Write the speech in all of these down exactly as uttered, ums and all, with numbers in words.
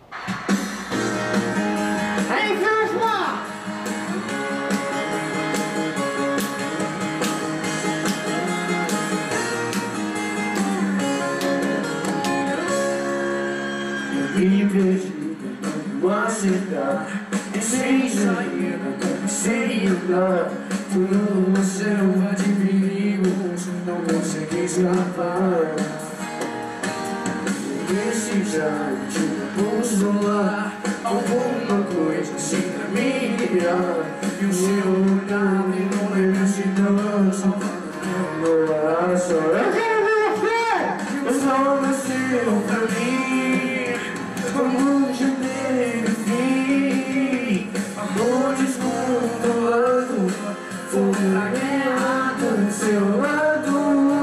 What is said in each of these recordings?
Hey, first one! Me perdido quando acertar, sem saída, sem andar. Tudo uma selva de perigo, não consegui escapar. Precisar de um consolar, alguma coisa assim pra me guiar. E o seu olhar me não lembra se não só meu coração. Eu quero ver você! Eu só nasceu pra mim, como janeiro fim. Amor descontrolado, fogo pra guerra do seu lado.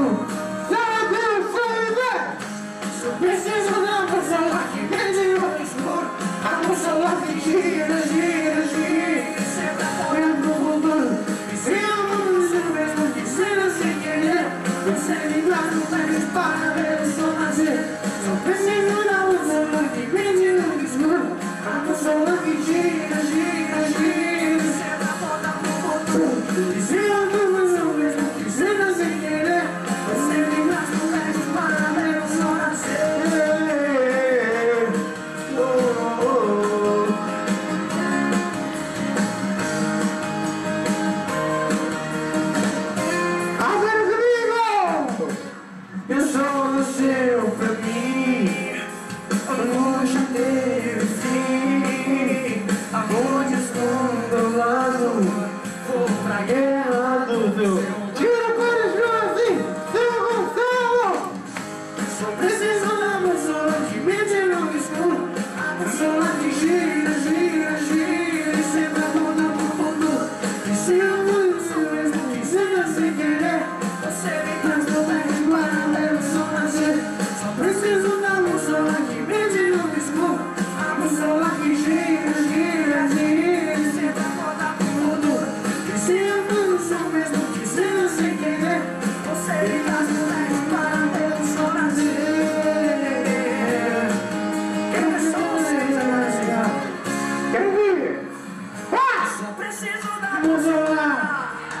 Só preciso da pessoa que vende o escuro, a pessoa que gira, gira, gira, sempre apoiando o futuro. E se eu não uso mesmo que seja sem querer, você me traz no pé para ver o sol nascer. Só preciso da pessoa que vende o escuro, a pessoa que gira, gira, gira, sempre apoiando o futuro. E se eu não uso mesmo que seja sem querer, você me traz no pé para ver o sol nascer. Eu só nasceu pra mim, amor janeiro fim, amor descontrolado, vou pra guerra do teu. Tira para os jovens, São Gonçalo! Só preciso da pessoa que me tira no escuro, a pessoa que gira, gira, gira, e sempre aponta pro fundo. E se eu não sou mesmo que seja sem querer, você me traz no pé para ver o sol nascer. Só preciso da pessoa que me tira no escuro, a pessoa que gira, gira, gira, e sempre aponta pro fundo. E se eu não sou mesmo que seja sem querer, você me traz no pé para ver o sol nascer. Quero ver só vocês agora chegar. Quero ver. Ah! Só preciso da pessoa.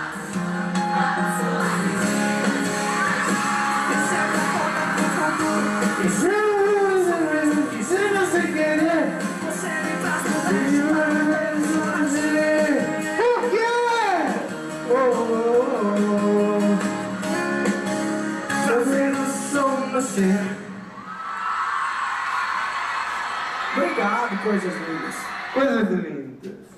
E se eu uso mesmo que seja sem querer, você me traz no pé para ver o sol nascer. Por quê? Oh, oh, oh, oh. Pra ver o sol nascer. Obrigado, coisas lindas. Coisas lindas.